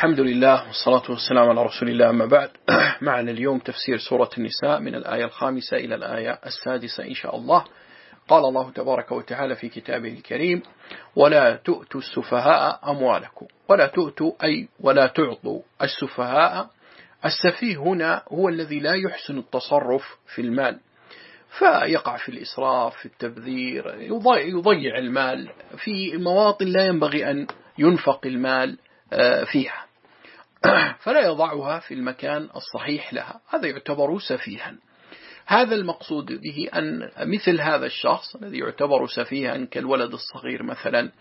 الحمد لله والصلاة والسلام على رسول الله. أما بعد، معنا اليوم تفسير سورة النساء من الآية 5 إلى الآية 6 إن شاء الله. قال الله تبارك وتعالى في كتابه الكريم: ولا تؤتوا السفهاء أموالكم. ولا تؤتوا أي ولا تعطوا السفهاء. السفيه هنا هو الذي لا يحسن التصرف في المال، فيقع في الإسراف، في التبذير، يضيع المال في مواطن لا ينبغي أن ينفق المال فيها، فلا يضعها في المكان الصحيح لها، هذا يعتبر سفيها. هذا المقصود به أن مثل هذا الشخص الذي يعتبر سفيها كالولد الصغير مثلا،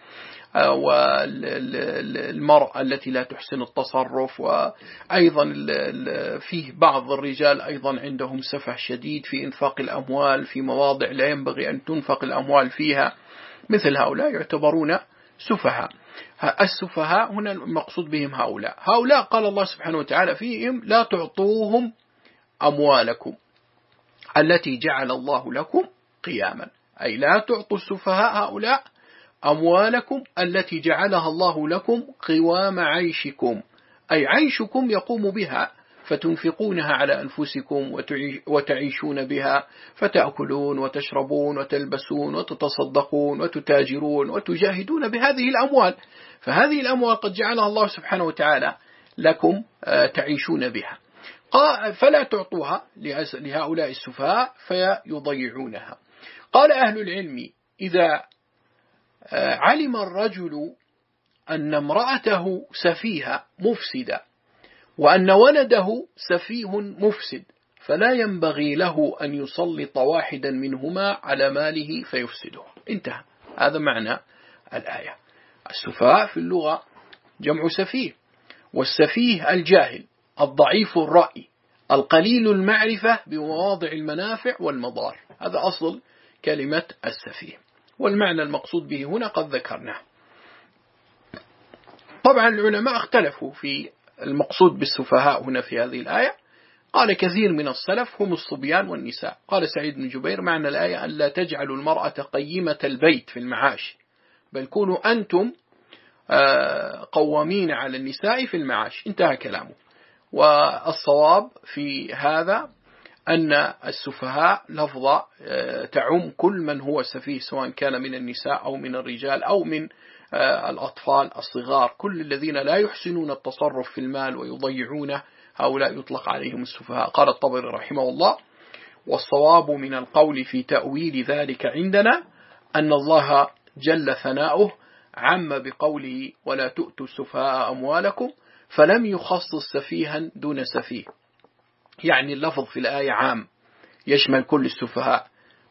والمرأة التي لا تحسن التصرف، وأيضا فيه بعض الرجال أيضا عندهم سفه شديد في إنفاق الأموال في مواضع لا ينبغي أن تنفق الأموال فيها، مثل هؤلاء يعتبرون سفهاء. السفهاء هنا المقصود بهم هؤلاء قال الله سبحانه وتعالى فيهم: لا تعطوهم أموالكم التي جعل الله لكم قياما، أي لا تعطوا السفهاء هؤلاء أموالكم التي جعلها الله لكم قوام عيشكم، أي عيشكم يقوم بها، فتنفقونها على أنفسكم وتعيشون بها، فتأكلون وتشربون وتلبسون وتتصدقون وتتاجرون وتجاهدون بهذه الأموال. فهذه الأموال قد جعلها الله سبحانه وتعالى لكم تعيشون بها، فلا تعطوها لهؤلاء السفهاء فيضيعونها. قال أهل العلم: إذا علم الرجل أن امرأته سفيهة مفسدة وأن ولده سفيه مفسد، فلا ينبغي له أن يسلط واحدا منهما على ماله فيفسده. انتهى، هذا معنى الآية. السفهاء في اللغة جمع سفيه، والسفيه الجاهل الضعيف الرأي القليل المعرفة بمواضع المنافع والمضار، هذا أصل كلمة السفيه، والمعنى المقصود به هنا قد ذكرناه. طبعا العلماء اختلفوا في المقصود بالسفهاء هنا في هذه الآية. قال كثير من السلف: هم الصبيان والنساء. قال سعيد بن جبير: معنى الآية أن لا تجعلوا المرأة قيمة البيت في المعاش، بل كونوا أنتم قوامين على النساء في المعاش. انتهى كلامه. والصواب في هذا أن السفهاء لفظة تعم كل من هو سفيه، سواء كان من النساء أو من الرجال أو من الأطفال الصغار، كل الذين لا يحسنون التصرف في المال ويضيعونه، هؤلاء يطلق عليهم السفهاء. قال الطبري رحمه الله: والصواب من القول في تأويل ذلك عندنا أن الله جل ثناؤه عم بقوله: ولا تؤتوا السفهاء أموالكم، فلم يخصص سفيها دون سفيه، يعني اللفظ في الآية عام يشمل كل السفهاء،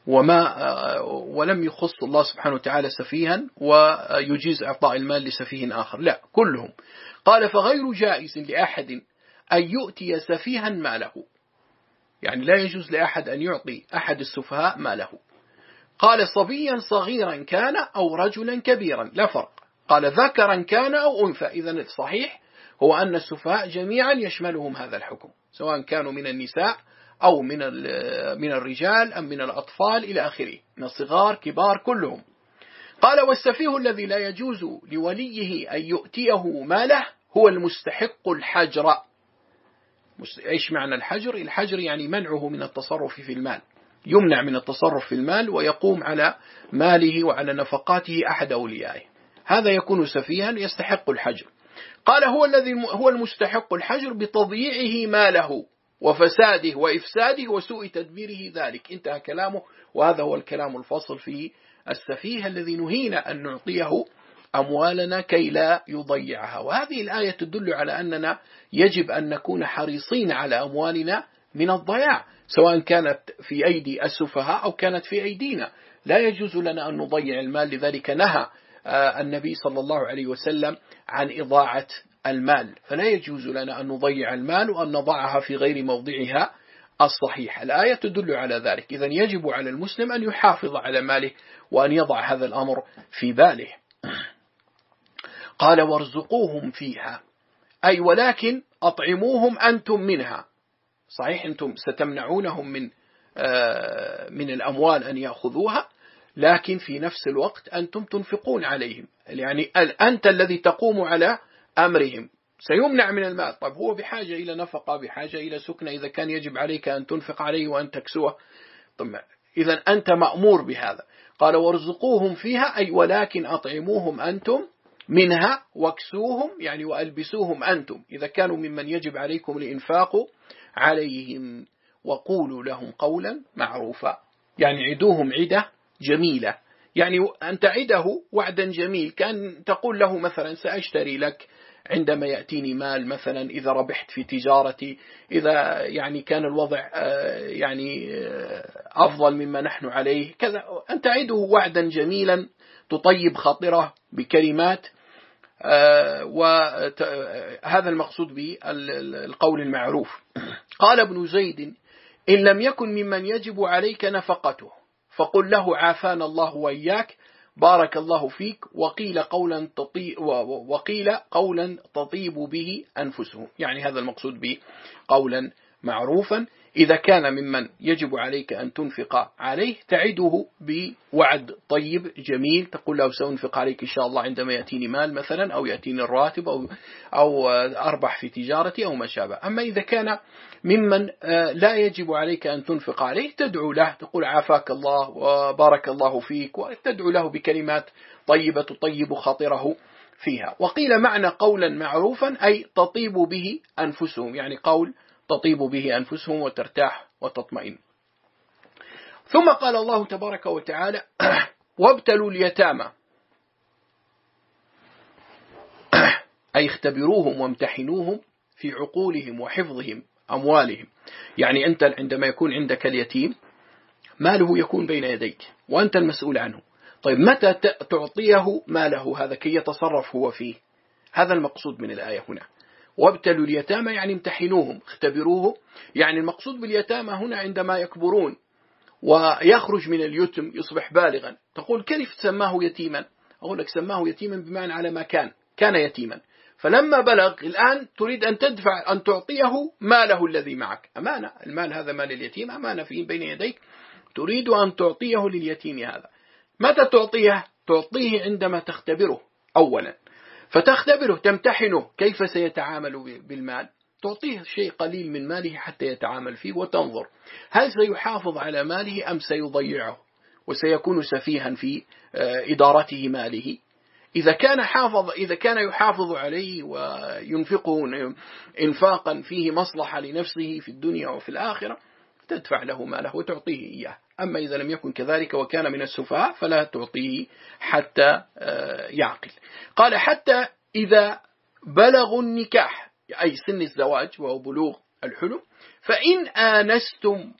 ولم يخص الله سبحانه وتعالى سفيها ويجيز إعطاء المال لسفيه آخر، لا، كلهم. قال: فغير جائز لأحد أن يؤتي سفيها ماله، يعني لا يجوز لأحد أن يعطي أحد السفهاء ماله. قال: صبيا صغيرا كان أو رجلا كبيرا، لا فرق. قال: ذكرا كان أو أنثى. إذن الصحيح هو أن السفهاء جميعا يشملهم هذا الحكم، سواء كانوا من النساء أو من الرجال أم من الأطفال إلى آخره، من الصغار كبار كلهم. قال: والسفيه الذي لا يجوز لوليه أن يؤتيه ماله هو المستحق الحجر. إيش معنى الحجر؟ الحجر يعني منعه من التصرف في المال، يمنع من التصرف في المال ويقوم على ماله وعلى نفقاته أحد أوليائه، هذا يكون سفيها يستحق الحجر. قال: هو المستحق الحجر بتضييعه ماله وفساده وإفساده وسوء تدبيره ذلك. انتهى كلامه، وهذا هو الكلام الفاصل في السفيه الذي نهينا أن نعطيه أموالنا كي لا يضيعها. وهذه الآية تدل على أننا يجب أن نكون حريصين على أموالنا من الضياع، سواء كانت في أيدي السفهاء أو كانت في أيدينا، لا يجوز لنا أن نضيع المال. لذلك نهى النبي صلى الله عليه وسلم عن إضاعة المال، فلا يجوز لنا أن نضيع المال وأن نضعها في غير موضعها الصحيح. الآية تدل على ذلك. إذن يجب على المسلم أن يحافظ على ماله وأن يضع هذا الأمر في باله. قال: وارزقوهم فيها، أي ولكن أطعموهم أنتم منها. صحيح أنتم ستمنعونهم من الأموال أن يأخذوها، لكن في نفس الوقت أنتم تنفقون عليهم، يعني أنت الذي تقوم على أمرهم، سيمنع من المال. طيب هو بحاجة إلى نفقة، بحاجة إلى سكنة، إذا كان يجب عليك أن تنفق عليه وأن تكسوه. طيب إذا أنت مأمور بهذا. قال وارزقوهم فيها أي ولكن أطعموهم أنتم منها واكسوهم يعني وألبسوهم أنتم إذا كانوا ممن يجب عليكم الإنفاق عليهم، وقولوا لهم قولا معروفا، يعني عدوهم عدة جميلة، يعني أن تعده وعدا جميل، كان تقول له مثلا سأشتري لك عندما يأتيني مال، مثلا إذا ربحت في تجارتي، إذا يعني كان الوضع يعني أفضل مما نحن عليه كذا، أن تعده وعدا جميلا تطيب خاطره بكلمات، وهذا المقصود بالقول المعروف. قال ابن زيد إن لم يكن ممن يجب عليك نفقته فقل له عافانا الله وإياك بارك الله فيك، وقيل قولا تطيب به أنفسهم، يعني هذا المقصود به قولا معروفا. إذا كان ممن يجب عليك أن تنفق عليه تعده بوعد طيب جميل، تقول له سأنفق عليك إن شاء الله عندما يأتيني مال مثلا، أو يأتيني الراتب، أو أربح في تجارتي أو ما شابه. أما إذا كان ممن لا يجب عليك أن تنفق عليه تدعو له، تقول عافاك الله وبارك الله فيك، وتدعو له بكلمات طيبة تطيب خاطره فيها. وقيل معنى قولا معروفا أي تطيب به أنفسهم، يعني قول تطيب به أنفسهم وترتاح وتطمئن. ثم قال الله تبارك وتعالى وابتلوا اليتامى أي اختبروهم وامتحنوهم في عقولهم وحفظهم أموالهم. يعني أنت عندما يكون عندك اليتيم ماله يكون بين يديك وأنت المسؤول عنه، طيب متى تعطيه ماله هذا كي يتصرف هو فيه؟ هذا المقصود من الآية هنا. وابتلوا اليتامى يعني امتحنوهم اختبروه، يعني المقصود باليتامى هنا عندما يكبرون ويخرج من اليتم يصبح بالغا، تقول كيف سماه يتيما؟ أقول لك سماه يتيما بمعنى على ما كان يتيما، فلما بلغ الآن تريد أن تدفع أن تعطيه ماله الذي معك، أمانة، المال هذا مال اليتيم أمانة في بين يديك، تريد أن تعطيه لليتيم هذا. متى تعطيه؟ تعطيه عندما تختبره أولا، فتختبره تمتحنه كيف سيتعامل بالمال، تعطيه شيء قليل من ماله حتى يتعامل فيه، وتنظر هل سيحافظ على ماله أم سيضيعه وسيكون سفيها في إدارته ماله. إذا كان يحافظ عليه وينفقه إنفاقا فيه مصلحة لنفسه في الدنيا وفي الآخرة تدفع له ماله وتعطيه إياه. أما إذا لم يكن كذلك وكان من السفهاء فلا تعطيه حتى يعقل. قال حتى إذا بلغوا النكاح أي سن الزواج وهو بلوغ الحلم، فإن آنستم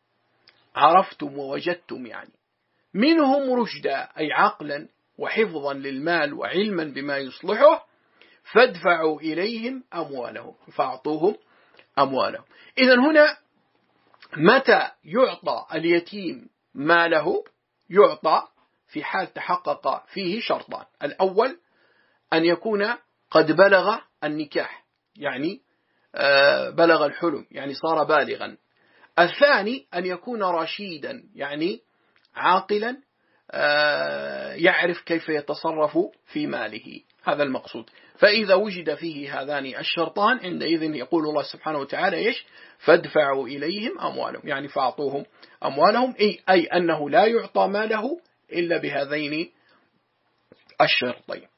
عرفتم ووجدتم يعني منهم رشدا أي عقلا وحفظا للمال وعلما بما يصلحه فادفعوا إليهم أموالهم، فأعطوهم أموالهم. إذن هنا متى يعطى اليتيم ماله؟ يعطى في حال تحقق فيه شرطان: الأول أن يكون قد بلغ النكاح، يعني بلغ الحلم يعني صار بالغا. الثاني أن يكون رشيدا يعني عاقلا يعرف كيف يتصرف في ماله، هذا المقصود. فإذا وجد فيه هذان الشرطان عندئذ يقول الله سبحانه وتعالى فادفعوا إليهم أموالهم، يعني فأعطوهم أموالهم، أي أنه لا يعطى ماله إلا بهذين الشرطين.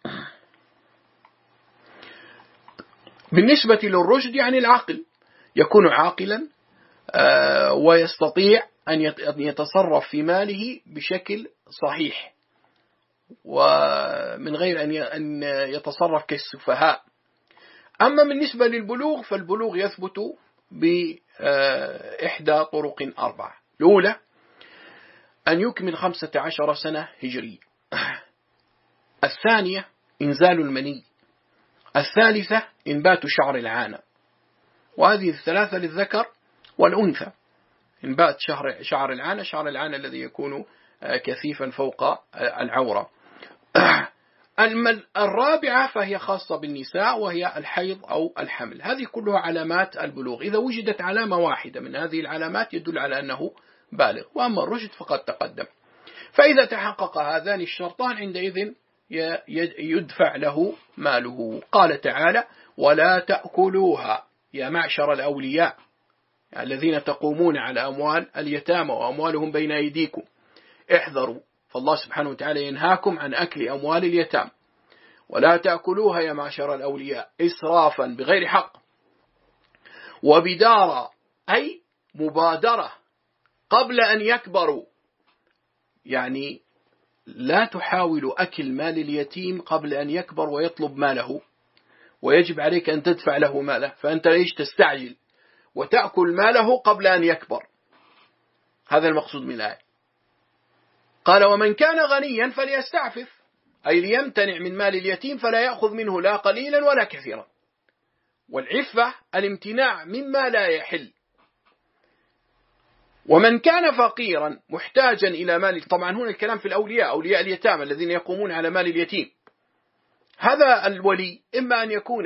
بالنسبة للرشد يعني العقل، يكون عاقلا ويستطيع أن يتصرف في ماله بشكل صحيح ومن غير أن يتصرف كالسفهاء. أما بالنسبة للبلوغ فالبلوغ يثبت بإحدى طرق 4: الأولى أن يكمل 15 سنة هجرية، الثانية إنزال المني، الثالثة إنبات شعر العانة، وهذه الثلاثة للذكر والأنثى. إنبات شعر العانة، شعر العانة الذي يكون كثيفا فوق العورة. الرابعة فهي خاصة بالنساء وهي الحيض أو الحمل. هذه كلها علامات البلوغ، إذا وجدت علامة واحدة من هذه العلامات يدل على أنه بالغ. وأما الرشد فقد تقدم. فإذا تحقق هذان الشرطان عندئذ يدفع له ماله. قال تعالى ولا تأكلوها يا معشر الأولياء الذين تقومون على أموال اليتامى وأموالهم بين أيديكم احذروا، فالله سبحانه وتعالى ينهاكم عن أكل أموال اليتامى. ولا تأكلوها يا معشر الأولياء إسرافا بغير حق وبدارا أي مبادرة قبل أن يكبروا، يعني لا تحاول أكل مال اليتيم قبل أن يكبر ويطلب ماله ويجب عليك أن تدفع له ماله، فأنت ليش تستعجل وتأكل ماله قبل أن يكبر؟ هذا المقصود من الآية. قال ومن كان غنيا فليستعفف، أي ليمتنع من مال اليتيم فلا يأخذ منه لا قليلا ولا كثيرا. والعفة الامتناع مما لا يحل. ومن كان فقيرا محتاجا إلى مال، طبعا هنا الكلام في الأولياء، أولياء اليتامى الذين يقومون على مال اليتيم. هذا الولي إما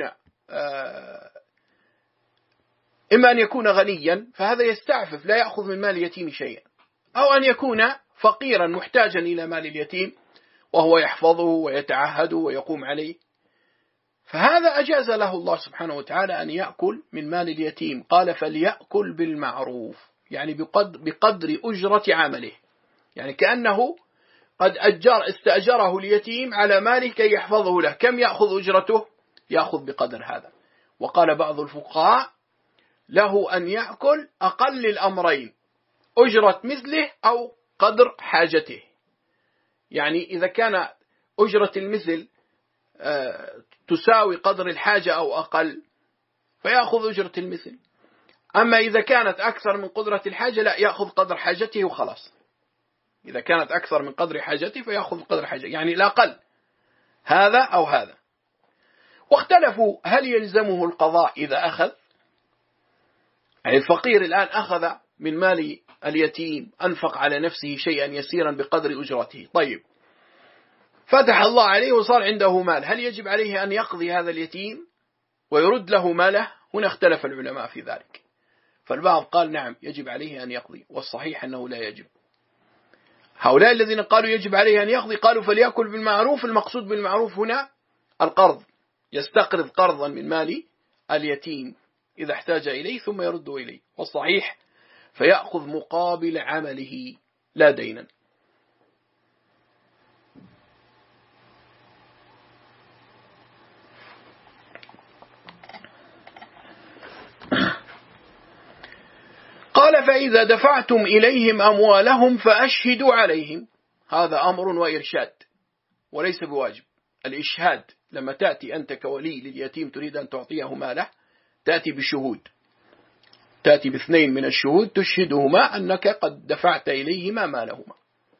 أن يكون غنيا فهذا يستعفف لا يأخذ من مال اليتيم شيئا، أو أن يكون فقيرا محتاجا إلى مال اليتيم وهو يحفظه ويتعهد ويقوم عليه، فهذا أجاز له الله سبحانه وتعالى أن يأكل من مال اليتيم. قال فليأكل بالمعروف، يعني بقدر أجرة عمله، يعني كأنه قد استأجره اليتيم على ماله كي يحفظه له. كم يأخذ أجرته؟ يأخذ بقدر هذا. وقال بعض الفقهاء له أن يأكل أقل الأمرين، أجرة مثله أو قدر حاجته. يعني إذا كان أجرة المثل تساوي قدر الحاجة أو أقل فيأخذ أجرة المثل، أما إذا كانت أكثر من قدرة الحاجة لا، يأخذ قدر حاجته وخلاص. إذا كانت أكثر من قدر حاجته فيأخذ قدر حاجته، يعني الأقل هذا أو هذا. واختلفوا هل يلزمه القضاء إذا أخذ، يعني الفقير الآن أخذ من مال اليتيم، أنفق على نفسه شيئا يسيرا بقدر أجرته، طيب فتح الله عليه وصار عنده مال، هل يجب عليه أن يقضي هذا اليتيم ويرد له ماله؟ هنا اختلف العلماء في ذلك، فالبعض قال نعم يجب عليه أن يقضي، والصحيح أنه لا يجب. هؤلاء الذين قالوا يجب عليه أن يقضي قالوا فليأكل بالمعروف، المقصود بالمعروف هنا القرض، يستقرض قرضا من مال اليتيم إذا احتاج إليه ثم يرد إليه، والصحيح فيأخذ مقابل عمله لا دينا. قال فإذا دفعتم إليهم أموالهم فأشهدوا عليهم، هذا أمر وإرشاد وليس بواجب. الإشهاد لما تأتي أنت كولي لليتيم تريد أن تعطيه ماله تأتي بشهود، تأتي باثنين من الشهود تشهدهما أنك قد دفعت إليهما مالهما،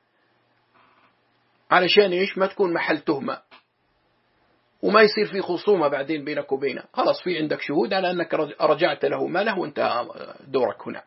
علشان إيش؟ ما تكون محل تهمة وما يصير في خصومة بعدين بينك وبينه، خلاص في عندك شهود على أنك رجعت له ماله وانت دورك هنا.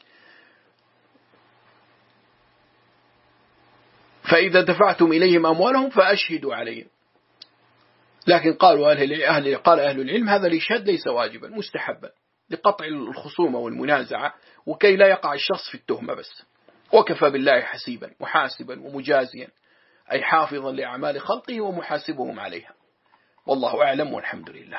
فإذا دفعتم إليهم أموالهم فأشهدوا عليهم. لكن قالوا أهل العلم هذا الإشهاد ليس واجبا، مستحبا لقطع الخصومة والمنازعة وكي لا يقع الشخص في التهمة بس. وكفى بالله حسيبا محاسبا ومجازيا، أي حافظا لأعمال خلقه ومحاسبهم عليها. والله أعلم والحمد لله.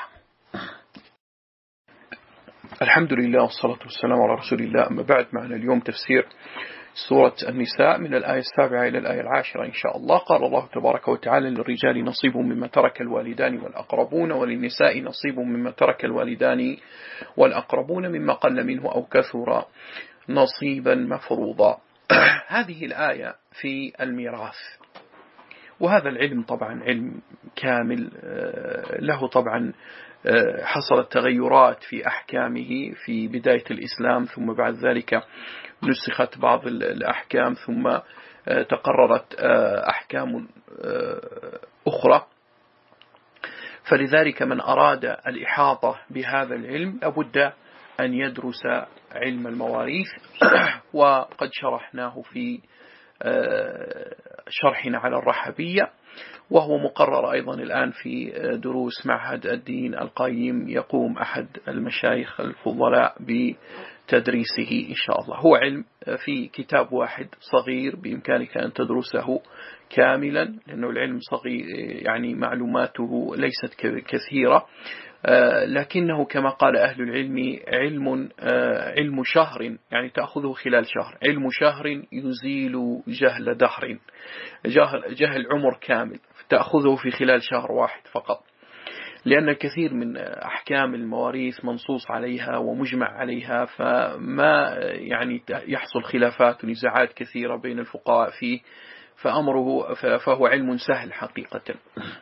الحمد لله والصلاة والسلام على رسول الله. أما بعد، معنا اليوم تفسير سورة النساء من الآية 7 إلى الآية 10 إن شاء الله. قال الله تبارك وتعالى: للرجال نصيب مما ترك الوالدان والأقربون، وللنساء نصيب مما ترك الوالدان والأقربون مما قل منه أو كثر نصيبا مفروضا. هذه الآية في الميراث، وهذا العلم طبعا علم كامل له طبعا حصلت تغيرات في أحكامه في بداية الإسلام، ثم بعد ذلك نسخت بعض الأحكام، ثم تقررت أحكام أخرى. فلذلك من أراد الإحاطة بهذا العلم لابد أن يدرس علم المواريث، وقد شرحناه في شرحنا على الرحبية، وهو مقرر أيضا الآن في دروس معهد الدين القيم، يقوم أحد المشايخ الفضلاء بتدريسه إن شاء الله. هو علم في كتاب واحد صغير بإمكانك أن تدرسه كاملا، لأنه العلم صغير يعني معلوماته ليست كثيرة، لكنه كما قال أهل العلم علم شهر، يعني تأخذه خلال شهر. علم شهر يزيل جهل دهر، جهل عمر كامل، تأخذه في خلال شهر واحد فقط. لأن الكثير من أحكام المواريث منصوص عليها ومجمع عليها، فما يعني يحصل خلافات ونزاعات كثيرة بين الفقهاء فيه، فهو علم سهل حقيقة.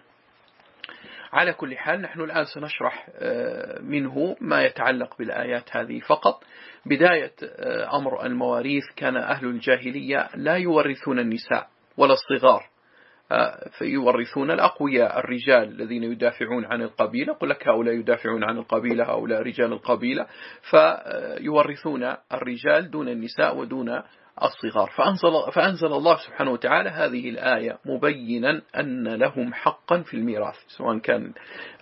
على كل حال نحن الآن سنشرح منه ما يتعلق بالآيات هذه فقط. بداية أمر المواريث، كان أهل الجاهلية لا يورثون النساء ولا الصغار، فيورثون الأقوياء الرجال الذين يدافعون عن القبيلة. قل لك هؤلاء يدافعون عن القبيلة، هؤلاء رجال القبيلة، فيورثون الرجال دون النساء ودون الصغار. فأنزل الله سبحانه وتعالى هذه الآية مبينا أن لهم حقا في الميراث، سواء كان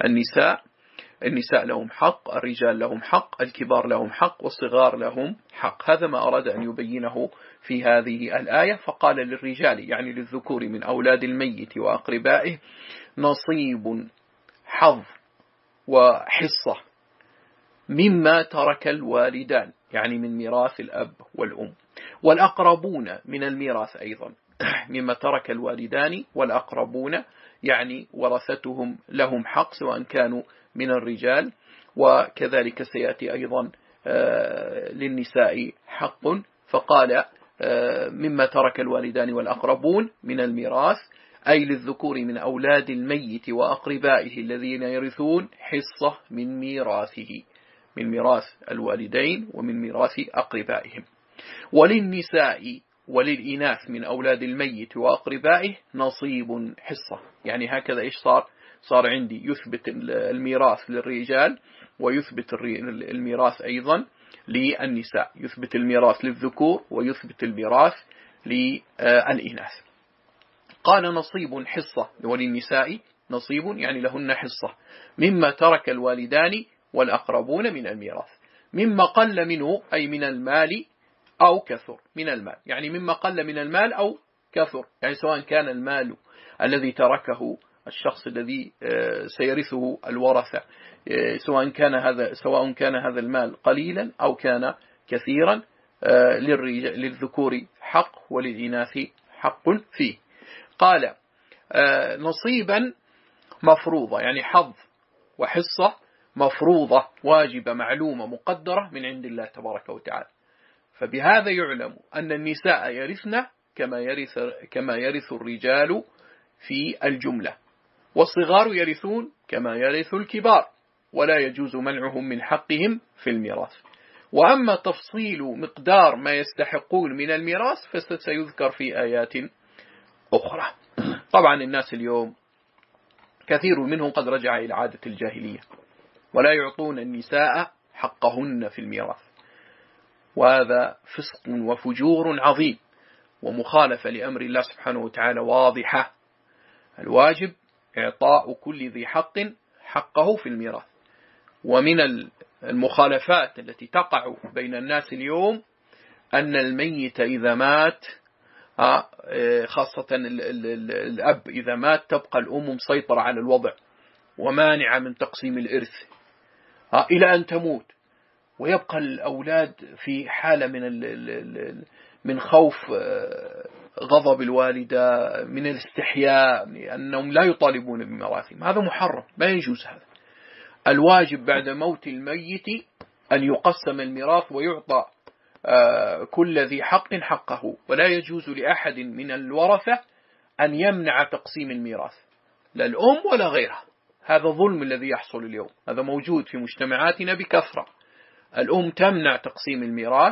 النساء لهم حق، الرجال لهم حق، الكبار لهم حق، والصغار لهم حق. هذا ما أراد أن يبينه في هذه الآية. فقال للرجال، يعني للذكور من أولاد الميت وأقربائه، نصيب، حظ، وحصة مما ترك الوالدان، يعني من ميراث الأب والأم، والأقربون من الميراث أيضا مما ترك الوالدان والأقربون، يعني ورثتهم لهم حق سواء كانوا من الرجال، وكذلك سيأتي أيضا للنساء حق. فقال مما ترك الوالدان والأقربون من الميراث، أي للذكور من أولاد الميت وأقربائه الذين يرثون حصة من ميراثه، من ميراث الوالدين ومن ميراث أقربائهم. وللنساء وللإناث من أولاد الميت وأقربائه نصيب، حصة. يعني هكذا إيش صار عندي؟ يثبت الميراث للرجال ويثبت الميراث أيضا للنساء، يثبت الميراث للذكور ويثبت الميراث للإناث. قال نصيب، حصة. وللنساء نصيب يعني لهن حصة مما ترك الوالدان والأقربون من الميراث، مما قل منه أي من المال أو كثر. من المال يعني مما قل من المال أو كثر، يعني سواء كان المال الذي تركه الشخص الذي سيرثه الورثة، سواء كان هذا المال قليلا أو كان كثيرا، للذكور حق وللإناث حق فيه. قال نصيبا مفروضة، يعني حظ وحصة مفروضة واجبة معلومة مقدرة من عند الله تبارك وتعالى. فبهذا يعلم أن النساء يرثن كما يرث الرجال في الجملة، والصغار يرثون كما يرث الكبار، ولا يجوز منعهم من حقهم في الميراث. وأما تفصيل مقدار ما يستحقون من الميراث فسيذكر في آيات أخرى. طبعا الناس اليوم كثير منهم قد رجع إلى عادة الجاهلية، ولا يعطون النساء حقهن في الميراث، وهذا فسق وفجور عظيم ومخالفة لأمر الله سبحانه وتعالى واضحة. الواجب إعطاء كل ذي حق حقه في الميراث. ومن المخالفات التي تقع بين الناس اليوم أن الميت إذا مات، خاصة الأب إذا مات، تبقى الأم مسيطرة على الوضع ومانعة من تقسيم الإرث إلى أن تموت، ويبقى الأولاد في حالة من خوف غضب الوالدة، من الاستحياء أنهم لا يطالبون بميراثهم. هذا محرم، ما يجوز. هذا الواجب بعد موت الميت أن يقسم الميراث ويعطى كل ذي حق حقه، ولا يجوز لأحد من الورثة أن يمنع تقسيم الميراث، لا الأم ولا غيرها. هذا ظلم الذي يحصل اليوم، هذا موجود في مجتمعاتنا بكثرة. الأم تمنع تقسيم الميراث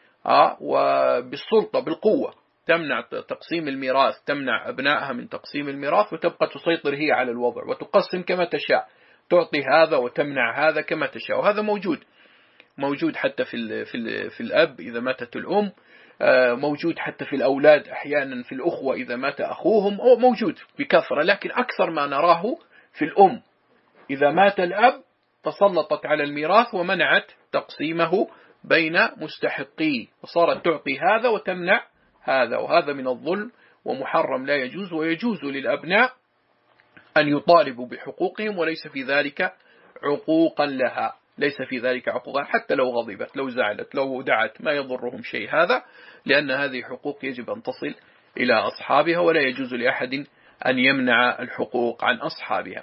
وبالسلطة بالقوة، تمنع تقسيم الميراث، تمنع أبنائها من تقسيم الميراث، وتبقى تسيطر هي على الوضع وتقسم كما تشاء، تعطي هذا وتمنع هذا كما تشاء. وهذا موجود حتى في الأب إذا ماتت الأم، موجود حتى في الأولاد أحيانا، في الأخوة إذا مات أخوهم، موجود بكثرة. لكن أكثر ما نراه في الأم، إذا مات الأب تسلطت على الميراث ومنعت تقسيمه بين مستحقيه، وصارت تعطي هذا وتمنع هذا، وهذا من الظلم ومحرم لا يجوز. ويجوز للأبناء أن يطالبوا بحقوقهم وليس في ذلك عقوقا لها، ليس في ذلك عقوقا، حتى لو غضبت، لو زعلت، لو دعت، ما يضرهم شيء هذا، لأن هذه حقوق يجب أن تصل إلى أصحابها، ولا يجوز لأحد أن يمنع الحقوق عن أصحابها.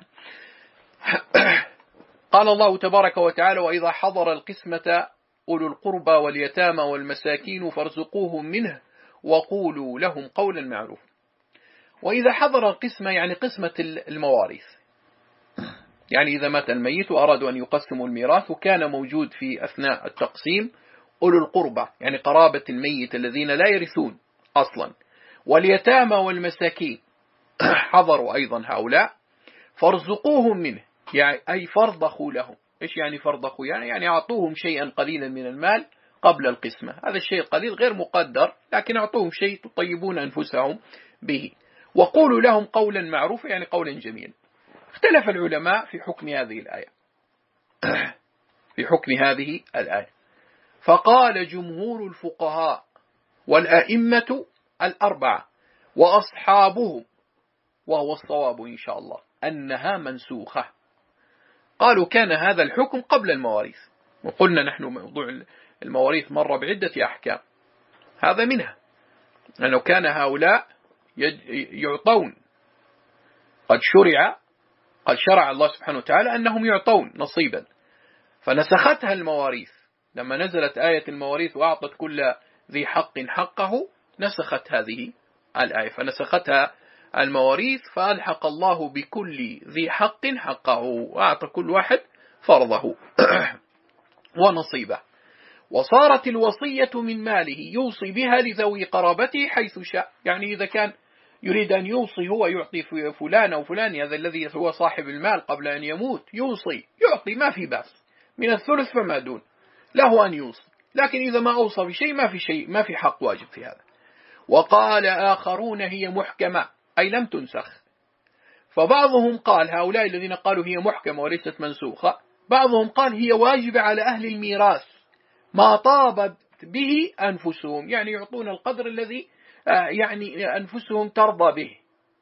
قال الله تبارك وتعالى: وإذا حضر القسمة أولو القربى واليتامى والمساكين فارزقوهم منه وقولوا لهم قولا معروفا. وإذا حضر القسمة يعني قسمة المواريث، يعني إذا مات الميت وأرادوا أن يقسموا الميراث وكان موجود في أثناء التقسيم أولو القربى يعني قرابة الميت الذين لا يرثون أصلا، واليتامى والمساكين حضروا أيضا هؤلاء، فارزقوهم منه يعني أي فرضخوا لهم. إيش يعني فرضخوا؟ يعني أعطوهم شيئا قليلا من المال قبل القسمة، هذا الشيء القليل غير مقدر، لكن أعطوهم شيء تطيبون أنفسهم به. وقولوا لهم قولا معروفا يعني قولا جميلا. اختلف العلماء في حكم هذه الآية في حكم هذه الآية، فقال جمهور الفقهاء والأئمة الأربعة وأصحابهم، وهو الصواب إن شاء الله، أنها منسوخة. قالوا كان هذا الحكم قبل المواريث، وقلنا نحن موضوع المواريث مر بعدة أحكام، هذا منها أنه كان هؤلاء يعطون، قد شرع الله سبحانه وتعالى أنهم يعطون نصيبا، فنسختها المواريث لما نزلت آية المواريث وأعطت كل ذي حق حقه، نسخت هذه الآية فنسختها المواريث، فألحق الله بكل ذي حق حقه، وأعطى كل واحد فرضه ونصيبه. وصارت الوصية من ماله يوصي بها لذوي قرابته حيث شاء، يعني إذا كان يريد أن يوصي هو يعطي فلان أو فلان، هذا الذي هو صاحب المال قبل أن يموت يوصي يعطي ما في بأس، من الثلث فما دون له أن يوصي، لكن إذا ما أوصى بشيء ما في حق واجب في هذا. وقال آخرون هي محكمة أي لم تنسخ، فبعضهم قال هؤلاء الذين قالوا هي محكمة وليست منسوخة، بعضهم قال هي واجبة على أهل الميراث ما طابت به أنفسهم، يعني يعطون القدر الذي يعني أنفسهم ترضى به.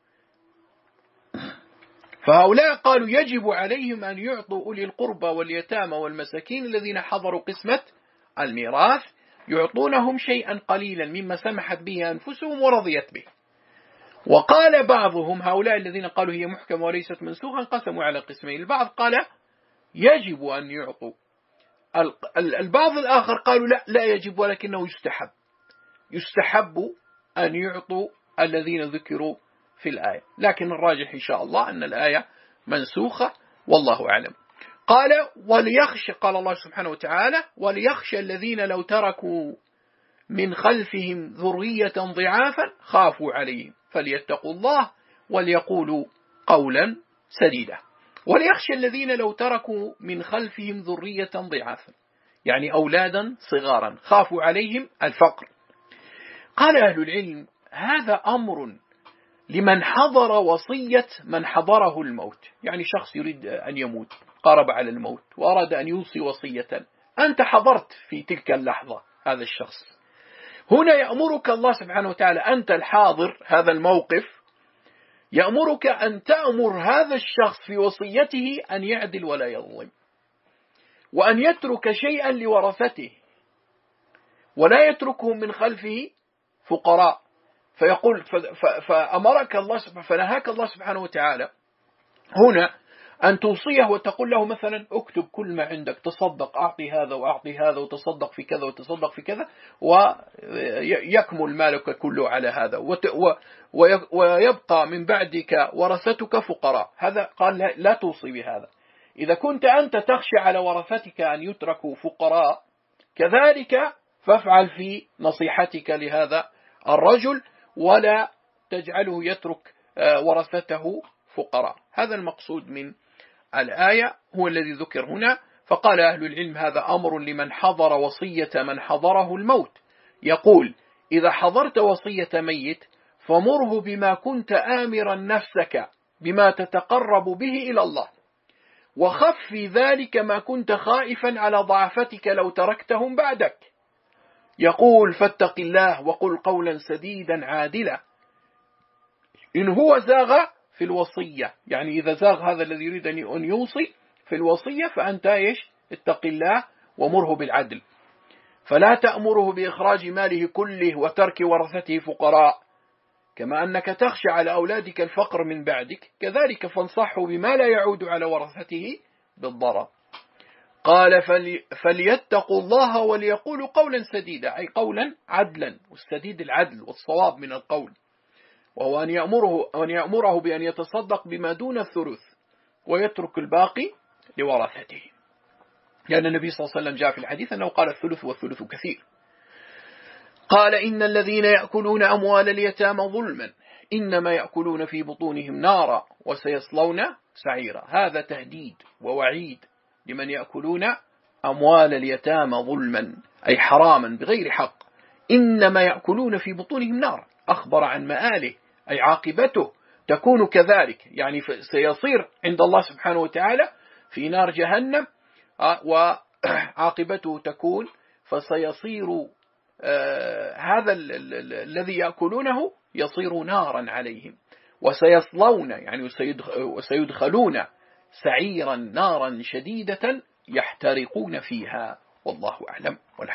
فهؤلاء قالوا يجب عليهم أن يعطوا أولي القربى واليتامى والمساكين الذين حضروا قسمة الميراث، يعطونهم شيئا قليلا مما سمحت به أنفسهم ورضيت به. وقال بعضهم هؤلاء الذين قالوا هي محكمة وليست منسوخا قسموا على قسمين، البعض قال يجب أن يعطوا، البعض الآخر قالوا لا يجب ولكنه يستحب أن يعطوا الذين ذكروا في الآية، لكن الراجح إن شاء الله أن الآية منسوخة والله أعلم. قال الله سبحانه وتعالى وليخشى الذين لو تركوا من خلفهم ذرية ضعافا خافوا عليهم فليتقوا الله وليقولوا قولا سديدا. وليخشى الذين لو تركوا من خلفهم ذرية ضعافا يعني أولادا صغارا خافوا عليهم الفقر. قال أهل العلم هذا أمر لمن حضر وصية من حضره الموت، يعني شخص يريد أن يموت قارب على الموت وأراد أن يوصي وصية، أنت حضرت في تلك اللحظة هذا الشخص، هنا يأمرك الله سبحانه وتعالى أنت الحاضر هذا الموقف، يأمرك أن تأمر هذا الشخص في وصيته أن يعدل ولا يظلم، وأن يترك شيئا لورثته ولا يتركهم من خلفه فقراء. فيقول فأمرك الله فنهاك الله سبحانه وتعالى هنا أن توصيه وتقول له مثلا اكتب كل ما عندك، تصدق، أعطي هذا وأعطي هذا، وتصدق في كذا وتصدق في كذا، ويكمل مالك كله على هذا، ويبقى من بعدك ورثتك فقراء. هذا قال لا توصي بهذا. إذا كنت أنت تخشى على ورثتك أن يتركوا فقراء كذلك فافعل في نصيحتك لهذا الرجل ولا تجعله يترك ورثته فقراء. هذا المقصود من الآية هو الذي ذكر هنا. فقال أهل العلم هذا أمر لمن حضر وصية من حضره الموت، يقول إذا حضرت وصية ميت فمره بما كنت آمرا نفسك بما تتقرب به إلى الله، وخف في ذلك ما كنت خائفا على ضعفتك لو تركتهم بعدك. يقول فاتق الله وقل قولا سديدا عادلا. إن هو زاغ في الوصية، يعني إذا زاغ هذا الذي يريد أن يوصي في الوصية فأنت اتق الله ومره بالعدل، فلا تأمره بإخراج ماله كله وترك ورثته فقراء، كما أنك تخشى على أولادك الفقر من بعدك، كذلك فانصحه بما لا يعود على ورثته بالضرر. قال فليتقوا الله وليقولوا قولا سديدا، أي قولا عدلا، والسديد العدل والصواب من القول، وهو أن يأمره بأن يتصدق بما دون الثلث ويترك الباقي لورثته، لأن النبي صلى الله عليه وسلم جاء في الحديث أنه قال الثلث والثلث كثير. قال إن الذين يأكلون أموال اليتامى ظلما إنما يأكلون في بطونهم نارا وسيصلون سعيرا. هذا تهديد ووعيد لمن يأكلون أموال اليتامى ظلما، أي حراما بغير حق، إنما يأكلون في بطونهم نارا، أخبر عن مآله، أي عاقبته تكون كذلك، يعني سيصير عند الله سبحانه وتعالى في نار جهنم، وعاقبته تكون فسيصير هذا الذي يأكلونه يصير نارا عليهم، وسيصلون يعني وسيدخلون سعيرا نارا شديدة يحترقون فيها، والله أعلم.